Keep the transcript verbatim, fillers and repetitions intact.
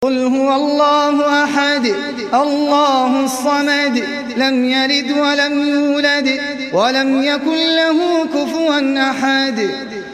قل هو الله أحد الله الصمد لم يلد ولم يولد ولم يكن له كفوا أحد.